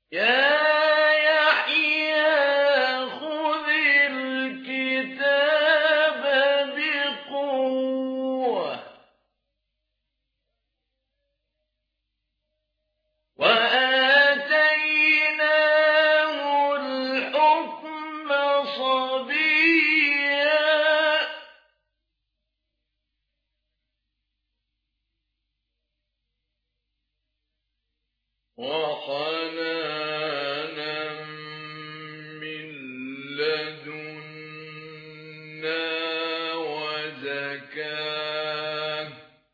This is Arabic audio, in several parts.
يا يحيى خذ الكتاب بقوة وآتيناه الحكم صبيا وحنانا من لدنا وزكاة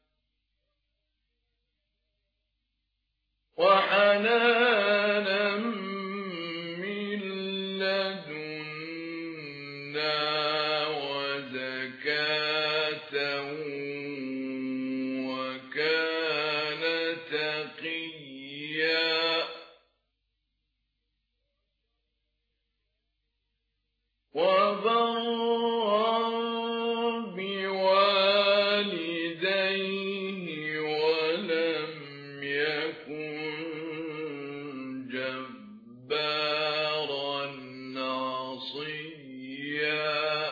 وحنانا من لدنا وزكاة وكان تقيا وبرا بوالديه ولم يكن جبارا عصيا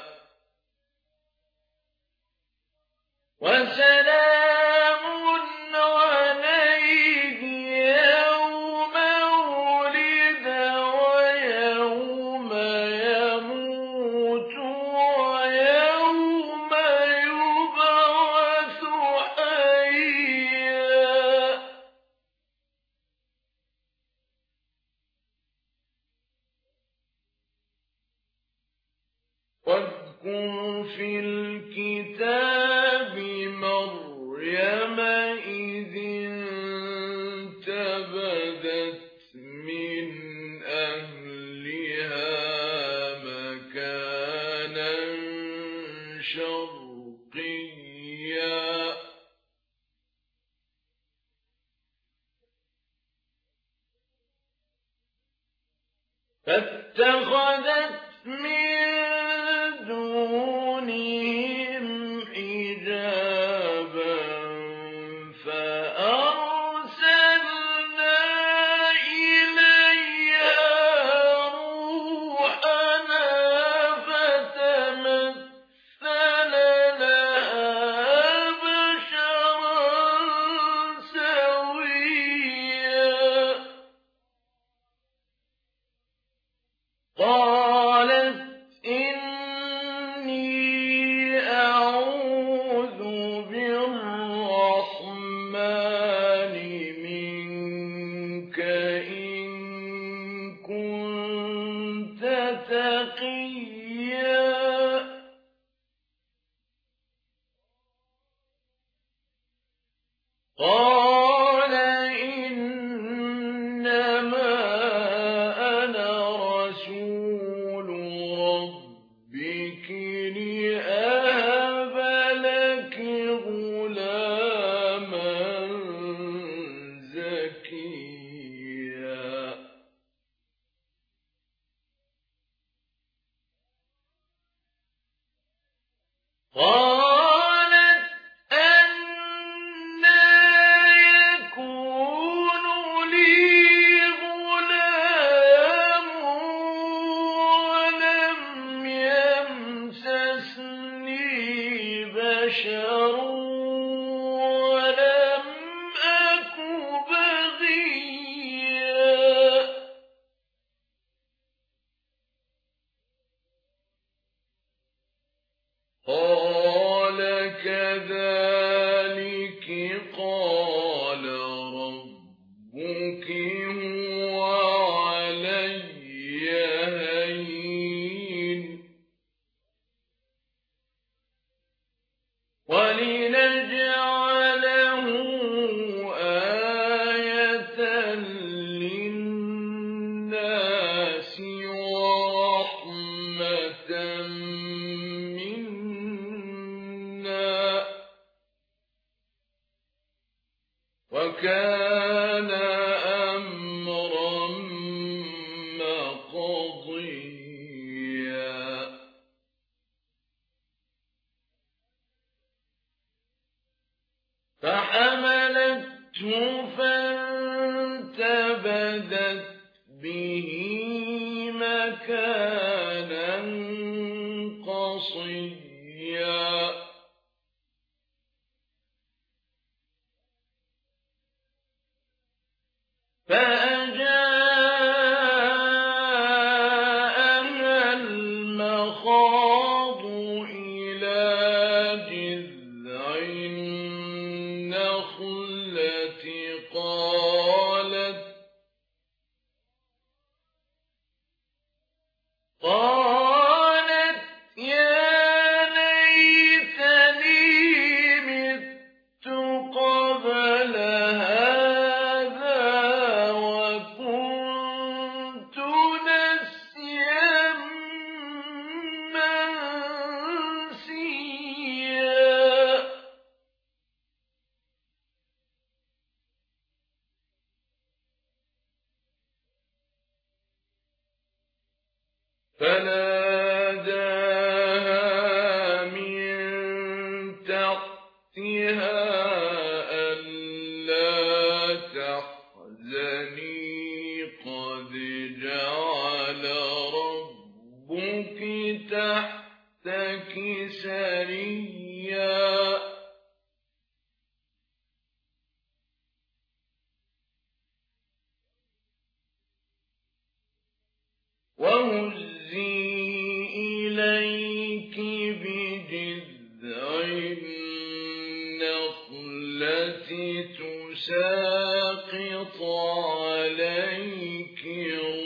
وسلام عليه يوم ولد ويوم يموت ويوم يبعث حيا واذكر في الكتاب مريم إذ انتبذت من أهلها مكانا شرقيا فاتخذت من دونهم حجابا فأرسلنا إليها روحنا فتمثل لها بشرا سويا قالت إني أعوذ بالرحمن منك إن كنت تقيا قال إنما أنا رسول ربك لأهب لك غلاما زكيا قالت أنى يكون لي غلام ولم يمسسني بشر ولم أك بغيا قال كذلك قال ربك هو علي هين ولنجعله آية للناس ورحمة منا وكان أمرا مقضيا فحملته فانتبذت به مكانا قصيا فأجاءها المخاض إلى جذع النخلة قالت يا ليتني مت قبل هذا وكنت نسيا منسيا فناداها من تحتها ألا تحزني قد جعل ربك تحتك سريا وهزي إليك بجذع النخلة تساقط عليك